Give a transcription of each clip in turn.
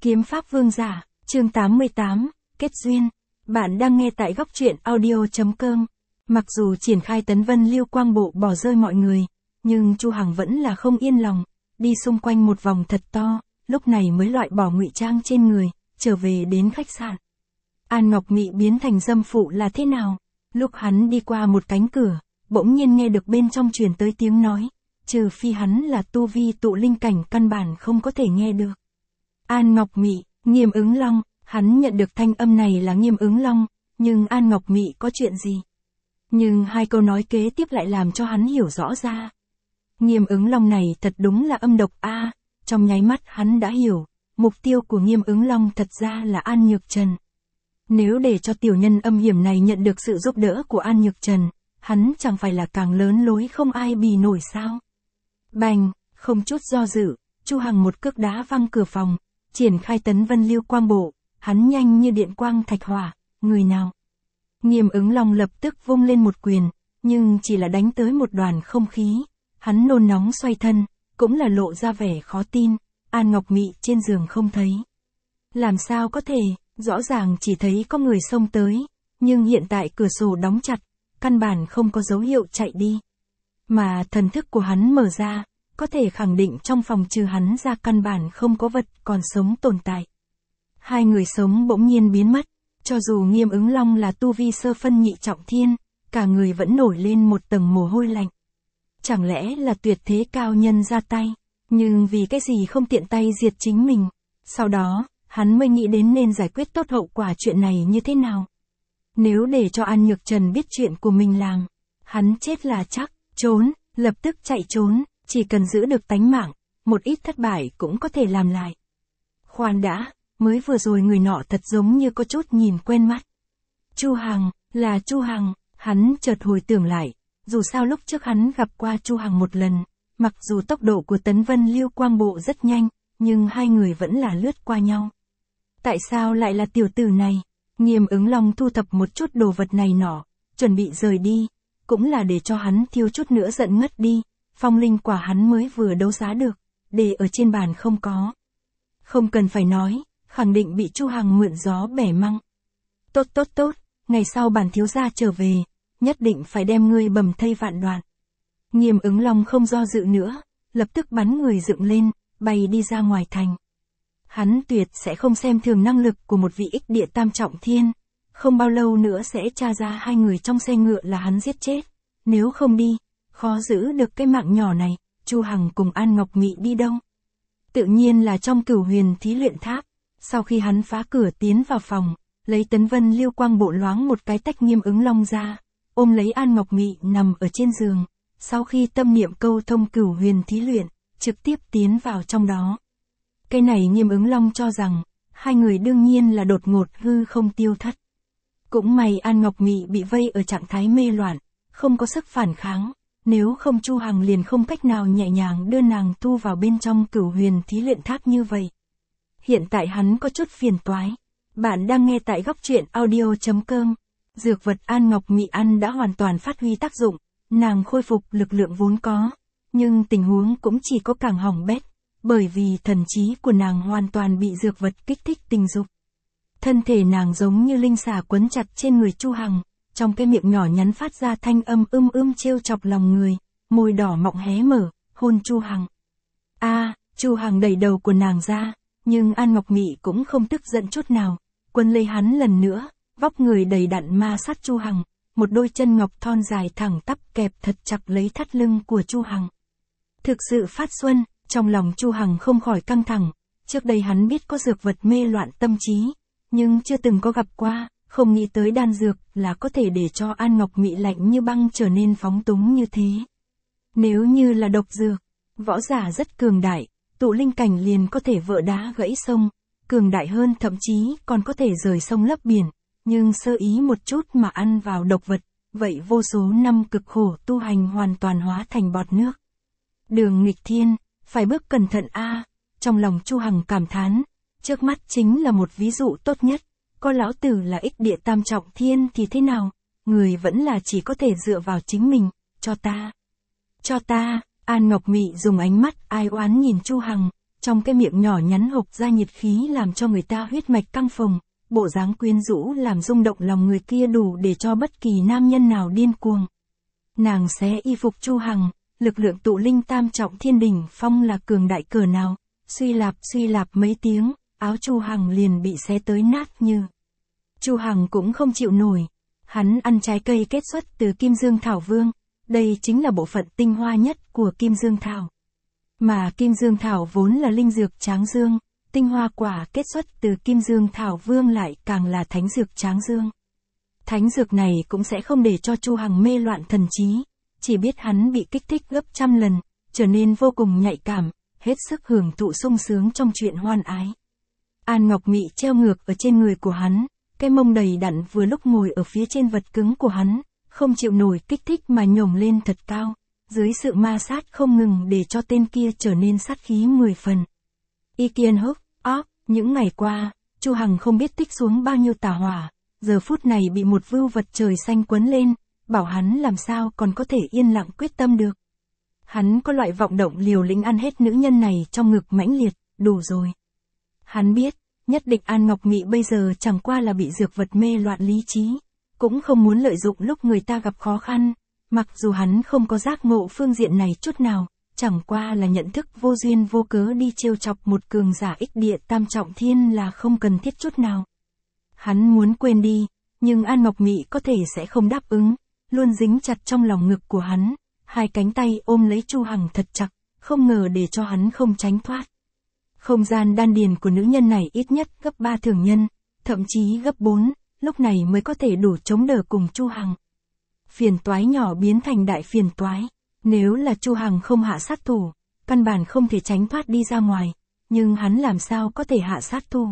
Kiếm pháp vương giả, chương 88, kết duyên. Bạn đang nghe tại góc truyện audio.com. Mặc dù triển khai tấn vân lưu quang bộ bỏ rơi mọi người, nhưng Chu Hằng vẫn là không yên lòng, đi xung quanh một vòng thật to, lúc này mới loại bỏ ngụy trang trên người, trở về đến khách sạn. An Ngọc Mị biến thành dâm phụ là thế nào? Lúc hắn đi qua một cánh cửa, bỗng nhiên nghe được bên trong truyền tới tiếng nói, trừ phi hắn là tu vi tụ linh cảnh căn bản không có thể nghe được. An Ngọc Mị, Nghiêm Ứng Long, hắn nhận được thanh âm này là Nghiêm Ứng Long, nhưng An Ngọc Mị có chuyện gì? Nhưng hai câu nói kế tiếp lại làm cho hắn hiểu rõ ra. Nghiêm Ứng Long này thật đúng là âm độc a. Trong nháy mắt hắn đã hiểu, mục tiêu của Nghiêm Ứng Long thật ra là An Nhược Trần. Nếu để cho tiểu nhân âm hiểm này nhận được sự giúp đỡ của An Nhược Trần, hắn chẳng phải là càng lớn lối không ai bì nổi sao? Bành, không chút do dự, Chu Hằng một cước đá văng cửa phòng, triển khai tấn vân lưu quang bộ, hắn nhanh như điện quang thạch hỏa, người nào? Nghiêm Ứng Long lập tức vung lên một quyền, nhưng chỉ là đánh tới một đoàn không khí, hắn nôn nóng xoay thân, cũng là lộ ra vẻ khó tin, An Ngọc Mị trên giường không thấy. Làm sao có thể, rõ ràng chỉ thấy có người xông tới, nhưng hiện tại cửa sổ đóng chặt, căn bản không có dấu hiệu chạy đi. Mà thần thức của hắn mở ra, có thể khẳng định trong phòng trừ hắn ra căn bản không có vật còn sống tồn tại. Hai người sống bỗng nhiên biến mất, cho dù Nghiêm Ứng Long là tu vi sơ phân nhị trọng thiên, cả người vẫn nổi lên một tầng mồ hôi lạnh. Chẳng lẽ là tuyệt thế cao nhân ra tay, nhưng vì cái gì không tiện tay diệt chính mình. Sau đó, hắn mới nghĩ đến nên giải quyết tốt hậu quả chuyện này như thế nào. Nếu để cho An Nhược Trần biết chuyện của mình làm, hắn chết là chắc, trốn, lập tức chạy trốn, chỉ cần giữ được tánh mạng, một ít thất bại cũng có thể làm lại. Khoan đã, mới vừa rồi người nọ thật giống như có chút nhìn quen mắt. Chu Hằng, là Chu Hằng, hắn chợt hồi tưởng lại, dù sao lúc trước hắn gặp qua Chu Hằng một lần, mặc dù tốc độ của tấn vân lưu quang bộ rất nhanh, nhưng hai người vẫn là lướt qua nhau. Tại sao lại là tiểu tử này? Nghiêm Ứng Long thu thập một chút đồ vật này nọ, chuẩn bị rời đi, cũng là để cho hắn thiếu chút nữa giận ngất đi, phong linh quả hắn mới vừa đấu giá được, để ở trên bàn không có. Không cần phải nói, khẳng định bị Chu Hằng mượn gió bẻ măng. Tốt, ngày sau bản thiếu gia trở về, nhất định phải đem ngươi bầm thây vạn đoạn. Nghiêm Ứng Long không do dự nữa, lập tức bắn người dựng lên, bay đi ra ngoài thành. Hắn tuyệt sẽ không xem thường năng lực của một vị ích địa tam trọng thiên, không bao lâu nữa sẽ tra ra hai người trong xe ngựa là hắn giết chết. Nếu không đi, khó giữ được cái mạng nhỏ này. Chu Hằng cùng An Ngọc Mị đi đâu? Tự nhiên là trong Cửu Huyền thí luyện tháp. Sau khi hắn phá cửa tiến vào phòng, lấy tấn vân lưu quang bộ loáng một cái tách Nghiêm Ứng Long ra, ôm lấy An Ngọc Mị nằm ở trên giường. Sau khi tâm niệm câu thông Cửu Huyền thí luyện, trực tiếp tiến vào trong đó. Cái này Nghiêm Ứng Long cho rằng, hai người đương nhiên là đột ngột hư không tiêu thất. Cũng may An Ngọc Mị bị vây ở trạng thái mê loạn, không có sức phản kháng, nếu không Chu Hằng liền không cách nào nhẹ nhàng đưa nàng thu vào bên trong Cửu Huyền thí luyện tháp như vậy. Hiện tại hắn có chút phiền toái. Bạn đang nghe tại góc truyện audio.com. Dược vật An Ngọc Mị ăn đã hoàn toàn phát huy tác dụng, nàng khôi phục lực lượng vốn có, nhưng tình huống cũng chỉ có càng hỏng bét, bởi vì thần trí của nàng hoàn toàn bị dược vật kích thích tình dục. Thân thể nàng giống như linh xà quấn chặt trên người Chu Hằng, trong cái miệng nhỏ nhắn phát ra thanh âm trêu chọc lòng người, môi đỏ mọng hé mở, hôn Chu Hằng. Chu Hằng đẩy đầu của nàng ra, nhưng An Ngọc Mị cũng không tức giận chút nào, quấn lấy hắn lần nữa, vóc người đầy đặn ma sát Chu Hằng, một đôi chân ngọc thon dài thẳng tắp kẹp thật chặt lấy thắt lưng của Chu Hằng. Thực sự phát xuân, trong lòng Chu Hằng không khỏi căng thẳng, trước đây hắn biết có dược vật mê loạn tâm trí, nhưng chưa từng có gặp qua, không nghĩ tới đan dược là có thể để cho An Ngọc Mị lạnh như băng trở nên phóng túng như thế. Nếu như là độc dược, võ giả rất cường đại, tụ linh cảnh liền có thể vỡ đá gãy sông, cường đại hơn thậm chí còn có thể rời sông lấp biển, nhưng sơ ý một chút mà ăn vào độc vật, vậy vô số năm cực khổ tu hành hoàn toàn hóa thành bọt nước. Đường nghịch thiên, phải bước cẩn thận a. Trong lòng Chu Hằng cảm thán, trước mắt chính là một ví dụ tốt nhất, có lão tử là ích địa tam trọng thiên thì thế nào, người vẫn là chỉ có thể dựa vào chính mình, cho ta. An Ngọc Mị dùng ánh mắt ai oán nhìn Chu Hằng, trong cái miệng nhỏ nhắn hộc ra nhiệt khí làm cho người ta huyết mạch căng phồng, bộ dáng quyến rũ làm rung động lòng người kia đủ để cho bất kỳ nam nhân nào điên cuồng. Nàng xé y phục Chu Hằng, lực lượng tụ linh tam trọng thiên đỉnh phong là cường đại cỡ nào, suy lạp mấy tiếng, áo Chu Hằng liền bị xé tới nát như. Chu Hằng cũng không chịu nổi, hắn ăn trái cây kết xuất từ Kim Dương Thảo Vương, đây chính là bộ phận tinh hoa nhất của Kim Dương Thảo. Mà Kim Dương Thảo vốn là linh dược tráng dương, tinh hoa quả kết xuất từ Kim Dương Thảo Vương lại càng là thánh dược tráng dương. Thánh dược này cũng sẽ không để cho Chu Hằng mê loạn thần trí, chỉ biết hắn bị kích thích gấp trăm lần, trở nên vô cùng nhạy cảm, hết sức hưởng thụ sung sướng trong chuyện hoan ái. An Ngọc Mị treo ngược ở trên người của hắn, cái mông đầy đặn vừa lúc ngồi ở phía trên vật cứng của hắn, không chịu nổi kích thích mà nhổm lên thật cao, dưới sự ma sát không ngừng để cho tên kia trở nên sát khí 10 phần. Y Kiên Húc, những ngày qua, Chu Hằng không biết tích xuống bao nhiêu tà hỏa, giờ phút này bị một vưu vật trời xanh quấn lên, bảo hắn làm sao còn có thể yên lặng quyết tâm được. Hắn có loại vọng động liều lĩnh ăn hết nữ nhân này trong ngực mãnh liệt, đủ rồi. Hắn biết, nhất định An Ngọc Mị bây giờ chẳng qua là bị dược vật mê loạn lý trí, cũng không muốn lợi dụng lúc người ta gặp khó khăn, mặc dù hắn không có giác ngộ phương diện này chút nào, chẳng qua là nhận thức vô duyên vô cớ đi trêu chọc một cường giả ích địa tam trọng thiên là không cần thiết chút nào. Hắn muốn quên đi, nhưng An Ngọc Mị có thể sẽ không đáp ứng, luôn dính chặt trong lòng ngực của hắn, hai cánh tay ôm lấy Chu Hằng thật chặt, không ngờ để cho hắn không tránh thoát. Không gian đan điền của nữ nhân này ít nhất gấp 3 thường nhân, thậm chí gấp 4, lúc này mới có thể đủ chống đỡ cùng Chu Hằng. Phiền toái nhỏ biến thành đại phiền toái, nếu là Chu Hằng không hạ sát thủ, căn bản không thể tránh thoát đi ra ngoài, nhưng hắn làm sao có thể hạ sát thủ.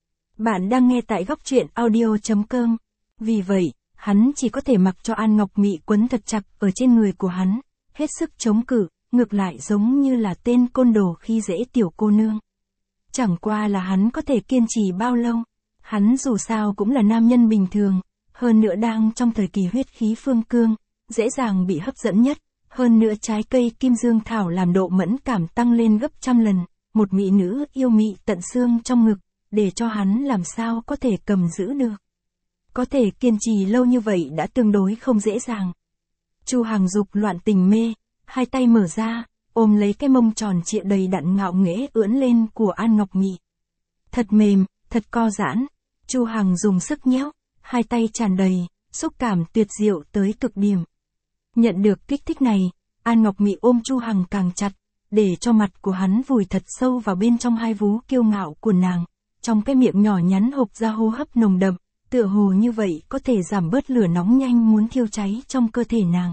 Bạn đang nghe tại góc truyện audio.com, vì vậy, hắn chỉ có thể mặc cho An Ngọc Mị quấn thật chặt ở trên người của hắn, hết sức chống cự, ngược lại giống như là tên côn đồ khi dễ tiểu cô nương. Chẳng qua là hắn có thể kiên trì bao lâu, hắn dù sao cũng là nam nhân bình thường, hơn nữa đang trong thời kỳ huyết khí phương cương, dễ dàng bị hấp dẫn nhất, hơn nữa trái cây Kim Dương Thảo làm độ mẫn cảm tăng lên gấp trăm lần, một mỹ nữ yêu mị tận xương trong ngực, để cho hắn làm sao có thể cầm giữ được. Có thể kiên trì lâu như vậy đã tương đối không dễ dàng. Chu Hằng dục loạn tình mê, hai tay mở ra, ôm lấy cái mông tròn trịa đầy đặn ngạo nghễ ưỡn lên của An Ngọc Mị. Thật mềm, thật co giãn, Chu Hằng dùng sức nhéo, hai tay tràn đầy, xúc cảm tuyệt diệu tới cực điểm. Nhận được kích thích này, An Ngọc Mị ôm Chu Hằng càng chặt, để cho mặt của hắn vùi thật sâu vào bên trong hai vú kiêu ngạo của nàng, trong cái miệng nhỏ nhắn hộc ra hô hấp nồng đậm, tựa hồ như vậy có thể giảm bớt lửa nóng nhanh muốn thiêu cháy trong cơ thể nàng.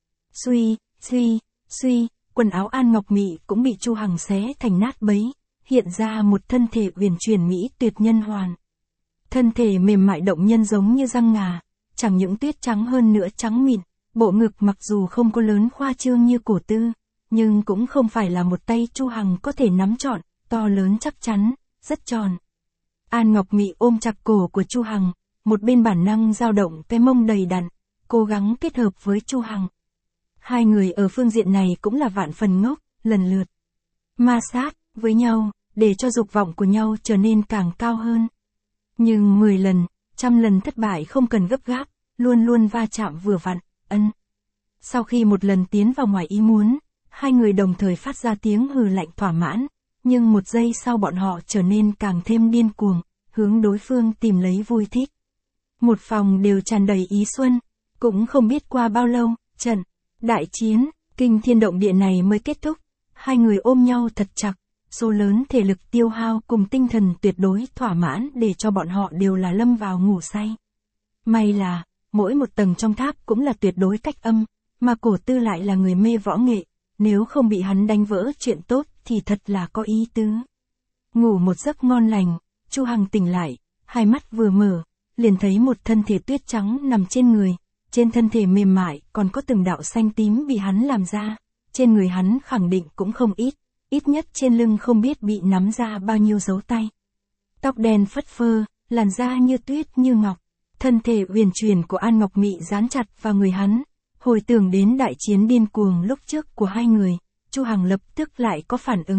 Suy, quần áo An Ngọc Mị cũng bị Chu Hằng xé thành nát bấy, hiện ra một thân thể uyển chuyển mỹ tuyệt nhân hoàn. Thân thể mềm mại động nhân giống như răng ngà, chẳng những tuyết trắng hơn nữa trắng mịn, bộ ngực mặc dù không có lớn khoa trương như cổ tư, nhưng cũng không phải là một tay Chu Hằng có thể nắm trọn, to lớn chắc chắn, rất tròn. An Ngọc Mị ôm chặt cổ của Chu Hằng, một bên bản năng dao động cái mông đầy đặn, cố gắng kết hợp với Chu Hằng. Hai người ở phương diện này cũng là vạn phần ngốc, lần lượt ma sát với nhau, để cho dục vọng của nhau trở nên càng cao hơn. Nhưng 10 lần, 100 lần thất bại không cần gấp gáp, luôn luôn va chạm vừa vặn, Sau khi một lần tiến vào ngoài ý muốn, hai người đồng thời phát ra tiếng hừ lạnh thỏa mãn, nhưng một giây sau bọn họ trở nên càng thêm điên cuồng, hướng đối phương tìm lấy vui thích. Một phòng đều tràn đầy ý xuân, cũng không biết qua bao lâu, trận đại chiến kinh thiên động địa này mới kết thúc, hai người ôm nhau thật chặt, số lớn thể lực tiêu hao cùng tinh thần tuyệt đối thỏa mãn để cho bọn họ đều là lâm vào ngủ say. May là, mỗi một tầng trong tháp cũng là tuyệt đối cách âm, mà cổ tư lại là người mê võ nghệ, nếu không bị hắn đánh vỡ chuyện tốt thì thật là có ý tứ. Ngủ một giấc ngon lành, Chu Hằng tỉnh lại, hai mắt vừa mở, liền thấy một thân thể tuyết trắng nằm trên người, trên thân thể mềm mại còn có từng đạo xanh tím bị hắn làm ra, trên người hắn khẳng định cũng không ít nhất trên lưng không biết bị nắm ra bao nhiêu dấu tay. Tóc đen phất phơ, làn da như tuyết như ngọc, thân thể uyển chuyển của An Ngọc Mị dán chặt vào người hắn, hồi tưởng đến đại chiến điên cuồng lúc trước của hai người, Chu Hằng lập tức lại có phản ứng,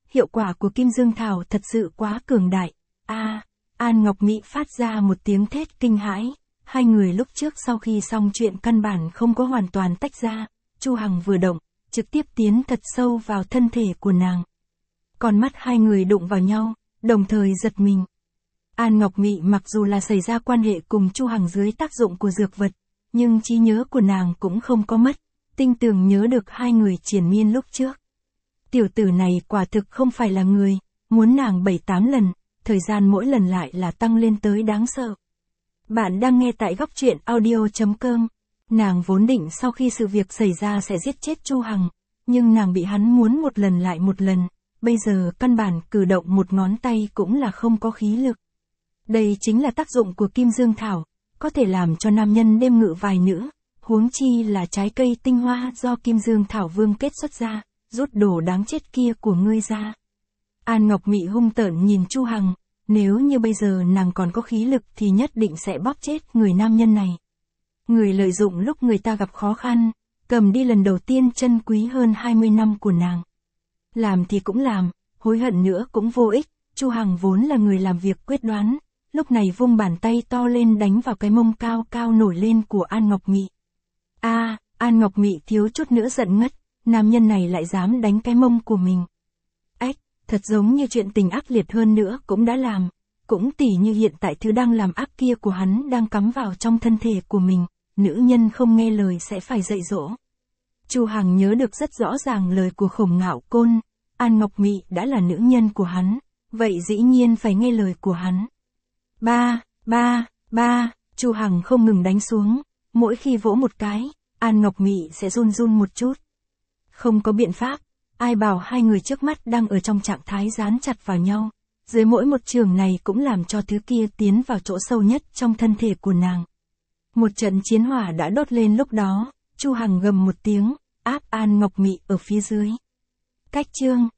hiệu quả của Kim Dương Thảo thật sự quá cường đại. An Ngọc Mị phát ra một tiếng thét kinh hãi. Hai người lúc trước sau khi xong chuyện căn bản không có hoàn toàn tách ra, Chu Hằng vừa động, trực tiếp tiến thật sâu vào thân thể của nàng. Con mắt hai người đụng vào nhau, đồng thời giật mình. An Ngọc Mị mặc dù là xảy ra quan hệ cùng Chu Hằng dưới tác dụng của dược vật, nhưng trí nhớ của nàng cũng không có mất, tinh tường nhớ được hai người triền miên lúc trước. Tiểu tử này quả thực không phải là người, muốn nàng 7-8 lần, thời gian mỗi lần lại là tăng lên tới đáng sợ. Bạn đang nghe tại góc truyện audio.com. Nàng vốn định sau khi sự việc xảy ra sẽ giết chết Chu Hằng, nhưng nàng bị hắn muốn một lần lại một lần, bây giờ căn bản cử động một ngón tay cũng là không có khí lực. Đây chính là tác dụng của Kim Dương Thảo, có thể làm cho nam nhân đêm ngự vài nữ, huống chi là trái cây tinh hoa do Kim Dương Thảo vương kết xuất ra, rút đồ đáng chết kia của ngươi ra. An Ngọc Mị hung tợn nhìn Chu Hằng, nếu như bây giờ nàng còn có khí lực thì nhất định sẽ bóp chết người nam nhân này. Người lợi dụng lúc người ta gặp khó khăn, cầm đi lần đầu tiên chân quý hơn 20 năm của nàng. Làm thì cũng làm, hối hận nữa cũng vô ích, Chu Hằng vốn là người làm việc quyết đoán, lúc này vung bàn tay to lên đánh vào cái mông cao cao nổi lên của An Ngọc Mị. An Ngọc Mị thiếu chút nữa giận ngất, nam nhân này lại dám đánh cái mông của mình. Thật giống như chuyện tình ác liệt hơn nữa cũng đã làm, cũng tỉ như hiện tại thứ đang làm ác kia của hắn đang cắm vào trong thân thể của mình, nữ nhân không nghe lời sẽ phải dạy dỗ. Chu Hằng nhớ được rất rõ ràng lời của Khổng Ngạo Côn, An Ngọc Mị đã là nữ nhân của hắn, vậy dĩ nhiên phải nghe lời của hắn. Chu Hằng không ngừng đánh xuống, mỗi khi vỗ một cái, An Ngọc Mị sẽ run run một chút. Không có biện pháp, ai bảo hai người trước mắt đang ở trong trạng thái dán chặt vào nhau, dưới mỗi một trường này cũng làm cho thứ kia tiến vào chỗ sâu nhất trong thân thể của nàng. Một trận chiến hỏa đã đốt lên lúc đó, Chu Hằng gầm một tiếng, áp An Ngọc Mị ở phía dưới. Cách chương